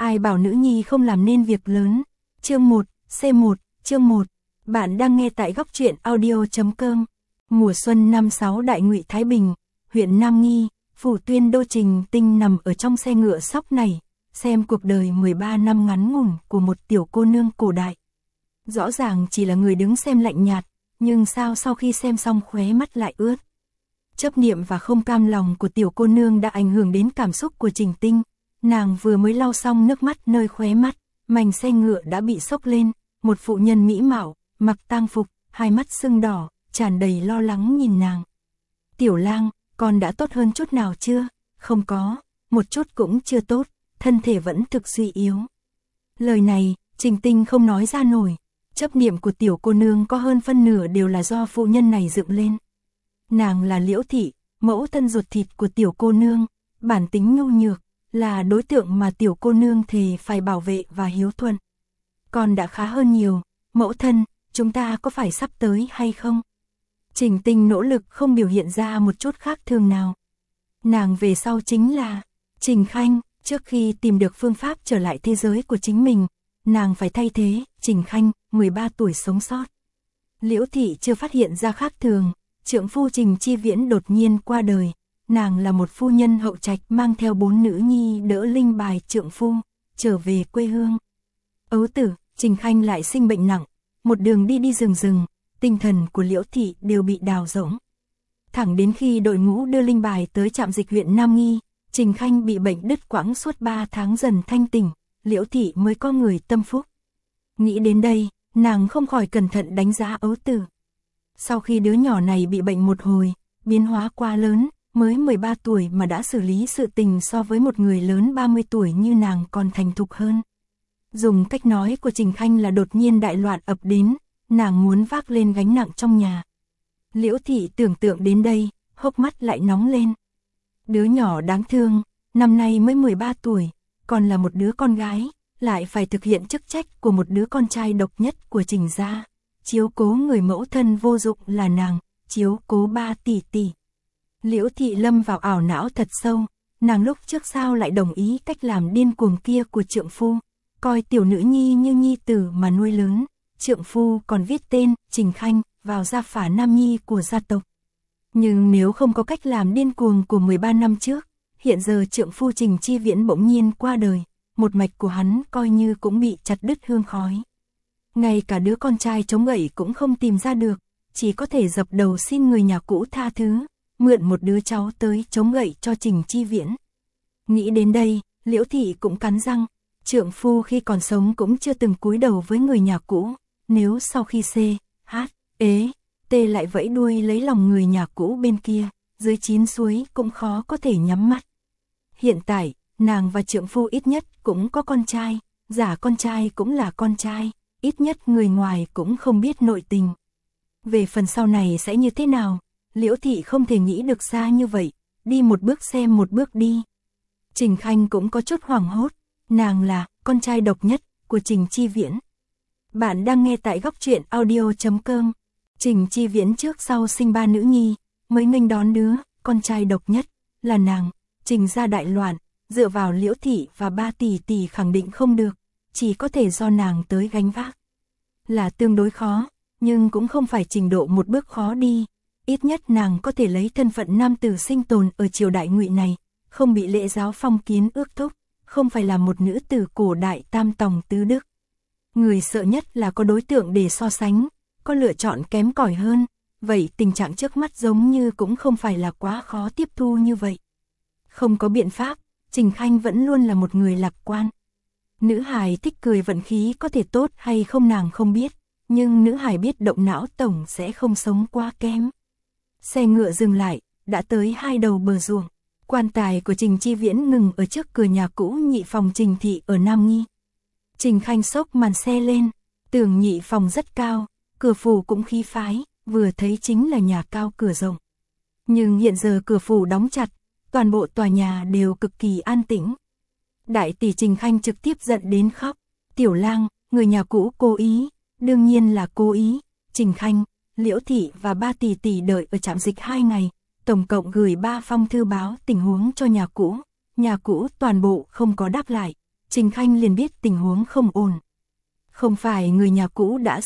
Ai bảo nữ nhi không làm nên việc lớn. Chương 1, C1, chương 1. Bạn đang nghe tại góc truyện audio.com. Mùa xuân năm 6 Đại Ngụy Thái Bình, huyện Nam Nghi, phủ Tuyên Đô. Trình Tinh nằm ở trong xe ngựa sóc này, xem cuộc đời 13 năm ngắn ngủn của một tiểu cô nương cổ đại. Rõ ràng chỉ là người đứng xem lạnh nhạt, nhưng sao sau khi xem xong khóe mắt lại ướt. Chấp niệm và không cam lòng của tiểu cô nương đã ảnh hưởng đến cảm xúc của Trình Tinh. Nàng vừa mới lau xong nước mắt nơi khóe mắt, mảnh xe ngựa đã bị xốc lên, một phụ nhân mỹ mạo, mặc tang phục, hai mắt sưng đỏ, tràn đầy lo lắng nhìn nàng. Tiểu lang, con đã tốt hơn chút nào chưa? Không có, một chút cũng chưa tốt, thân thể vẫn thực suy yếu. Lời này, Trình Tinh không nói ra nổi, chấp niệm của tiểu cô nương có hơn phân nửa đều là do phụ nhân này dựng lên. Nàng là Liễu Thị, mẫu thân ruột thịt của tiểu cô nương, bản tính nhu nhược, là đối tượng mà tiểu cô nương thề phải bảo vệ và hiếu thuận. Còn đã khá hơn nhiều, mẫu thân, chúng ta có phải sắp tới hay không? Trình Tinh nỗ lực không biểu hiện ra một chút khác thường nào. Nàng về sau chính là Trình Khanh, trước khi tìm được phương pháp trở lại thế giới của chính mình, nàng phải thay thế Trình Khanh, 13 tuổi sống sót. Liễu Thị chưa phát hiện ra khác thường, trượng phu Trình Chi Viễn đột nhiên qua đời. Nàng là một phu nhân hậu trạch mang theo 4 nữ nhi đỡ linh bài trượng phu, trở về quê hương. Ấu tử, Trình Khanh lại sinh bệnh nặng, một đường đi rừng, tinh thần của Liễu Thị đều bị đào rỗng. Thẳng đến khi đội ngũ đưa linh bài tới trạm dịch huyện Nam Nghi, Trình Khanh bị bệnh đứt quãng suốt 3 tháng dần thanh tỉnh, Liễu Thị mới có người tâm phúc. Nghĩ đến đây, nàng không khỏi cẩn thận đánh giá ấu tử. Sau khi đứa nhỏ này bị bệnh một hồi, biến hóa quá lớn, mới 13 tuổi mà đã xử lý sự tình so với một người lớn 30 tuổi như nàng còn thành thục hơn. Dùng cách nói của Trình Khanh là đột nhiên đại loạn ập đến, nàng muốn vác lên gánh nặng trong nhà. Liễu Thị tưởng tượng đến đây, hốc mắt lại nóng lên. Đứa nhỏ đáng thương, năm nay mới 13 tuổi, còn là một đứa con gái, lại phải thực hiện chức trách của một đứa con trai độc nhất của Trình gia. Chiếu cố người mẫu thân vô dụng là nàng, chiếu cố 3 tỷ tỷ. Liễu Thị lâm vào ảo não thật sâu, nàng lúc trước sao lại đồng ý cách làm điên cuồng kia của trượng phu, coi tiểu nữ nhi như nhi tử mà nuôi lớn, trượng phu còn viết tên Trình Khanh vào gia phả nam nhi của gia tộc. Nhưng nếu không có cách làm điên cuồng của 13 năm trước, hiện giờ trượng phu Trình Chi Viễn bỗng nhiên qua đời, một mạch của hắn coi như cũng bị chặt đứt hương khói. Ngay cả đứa con trai chống gậy cũng không tìm ra được, chỉ có thể dập đầu xin người nhà cũ tha thứ, mượn một đứa cháu tới chống gậy cho Trình Chi Viễn. Nghĩ đến đây, Liễu Thị cũng cắn răng, trượng phu khi còn sống cũng chưa từng cúi đầu với người nhà cũ, nếu sau khi T lại vẫy đuôi lấy lòng người nhà cũ bên kia, dưới 9 suối cũng khó có thể nhắm mắt. Hiện tại, nàng và trượng phu ít nhất cũng có con trai, giả con trai cũng là con trai, ít nhất người ngoài cũng không biết nội tình. Về phần sau này sẽ như thế nào, Liễu Thị không thể nghĩ được xa như vậy, đi một bước xem một bước đi. Trình Khanh cũng có chút hoảng hốt, nàng là con trai độc nhất của Trình Chi Viễn. Bạn đang nghe tại góc truyện audio.com. Trình Chi Viễn trước sau sinh 3 nữ nhi, mới nghênh đón đứa con trai độc nhất là nàng. Trình gia đại loạn, dựa vào Liễu Thị và 3 tỷ tỷ khẳng định không được, chỉ có thể do nàng tới gánh vác. Là tương đối khó, nhưng cũng không phải trình độ một bước khó đi. Ít nhất nàng có thể lấy thân phận nam tử sinh tồn ở triều đại Ngụy này, không bị lễ giáo phong kiến ước thúc, không phải là một nữ tử cổ đại tam tòng tứ đức. Người sợ nhất là có đối tượng để so sánh, có lựa chọn kém cỏi hơn, vậy tình trạng trước mắt giống như cũng không phải là quá khó tiếp thu như vậy. Không có biện pháp, Trình Khanh vẫn luôn là một người lạc quan. Nữ hài thích cười vận khí có thể tốt hay không nàng không biết, nhưng nữ hài biết động não tổng sẽ không sống quá kém. Xe ngựa dừng lại, đã tới 2 đầu bờ ruộng. Quan tài của Trình Chi Viễn ngừng ở trước cửa nhà cũ nhị phòng Trình Thị ở Nam Nghi. Trình Khanh xốc màn xe lên, tường nhị phòng rất cao, cửa phủ cũng khí phái, vừa thấy chính là nhà cao cửa rộng. Nhưng hiện giờ cửa phủ đóng chặt, toàn bộ tòa nhà đều cực kỳ an tĩnh. Đại tỷ Trình Khanh trực tiếp giận đến khóc, tiểu lang, người nhà cũ cố ý, đương nhiên là cố ý. Trình Khanh, Liễu Thị và 3 tỷ tỷ đợi ở trạm dịch 2 ngày, tổng cộng gửi 3 phong thư báo tình huống cho nhà cũ toàn bộ không có đáp lại, Trình Khanh liền biết tình huống không ổn. Không phải người nhà cũ đã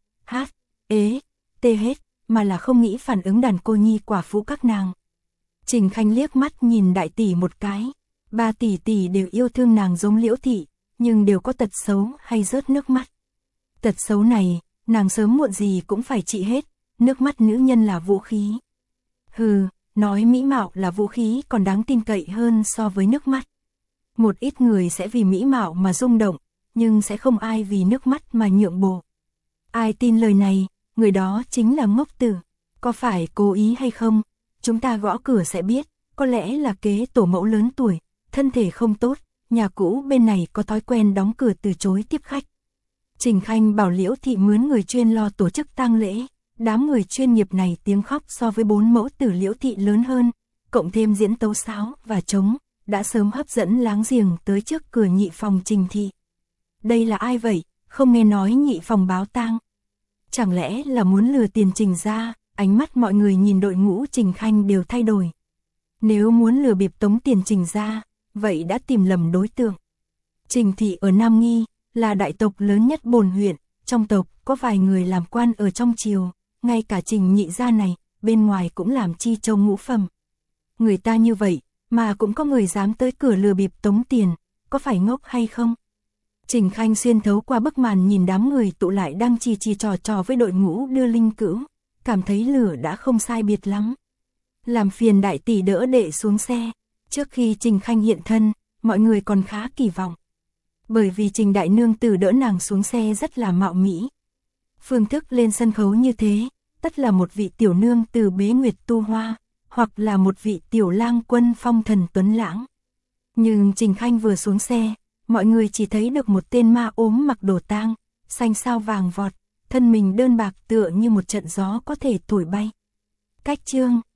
tê hết, mà là không nghĩ phản ứng đàn cô nhi quả phụ các nàng. Trình Khanh liếc mắt nhìn đại tỷ một cái, 3 tỷ đều yêu thương nàng giống Liễu thị, nhưng đều có tật xấu hay rớt nước mắt. Tật xấu này, nàng sớm muộn gì cũng phải trị hết, nước mắt nữ nhân là vũ khí. Hừ, nói mỹ mạo là vũ khí còn đáng tin cậy hơn so với nước mắt. Một ít người sẽ vì mỹ mạo mà rung động, nhưng sẽ không ai vì nước mắt mà nhượng bộ. Ai tin lời này, người đó chính là ngốc tử. Có phải cố ý hay không, chúng ta gõ cửa sẽ biết, có lẽ là kế tổ mẫu lớn tuổi, thân thể không tốt, nhà cũ bên này có thói quen đóng cửa từ chối tiếp khách. Trình Khanh bảo Liễu thị mướn người chuyên lo tổ chức tang lễ, đám người chuyên nghiệp này tiếng khóc so với 4 mẫu tử Liễu thị lớn hơn, cộng thêm diễn tấu sáo và trống, đã sớm hấp dẫn láng giềng tới trước cửa nhị phòng Trình thị. Đây là ai vậy, không nghe nói nhị phòng báo tang. Chẳng lẽ là muốn lừa tiền Trình ra, ánh mắt mọi người nhìn đội ngũ Trình Khanh đều thay đổi. Nếu muốn lừa bịp tống tiền Trình ra, vậy đã tìm lầm đối tượng. Trình thị ở Nam Nghi, là đại tộc lớn nhất Bồn huyện, trong tộc có vài người làm quan ở trong triều, ngay cả Trình nhị gia này, bên ngoài cũng làm chi châu ngũ phẩm. Người ta như vậy, mà cũng có người dám tới cửa lừa bịp tống tiền, có phải ngốc hay không? Trình Khanh xuyên thấu qua bức màn nhìn đám người tụ lại đang chỉ trò với đội ngũ đưa linh cữu, cảm thấy lửa đã không sai biệt lắm. Làm phiền đại tỷ đỡ đệ xuống xe, trước khi Trình Khanh hiện thân, mọi người còn khá kỳ vọng. Bởi vì Trình đại nương tử đỡ nàng xuống xe rất là mạo mỹ. Phương thức lên sân khấu như thế, tất là một vị tiểu nương từ bế nguyệt tu hoa, hoặc là một vị tiểu lang quân phong thần tuấn lãng. Nhưng Trình Khanh vừa xuống xe, mọi người chỉ thấy được một tên ma ốm mặc đồ tang, xanh sao vàng vọt, thân mình đơn bạc tựa như một trận gió có thể thổi bay. Cách chương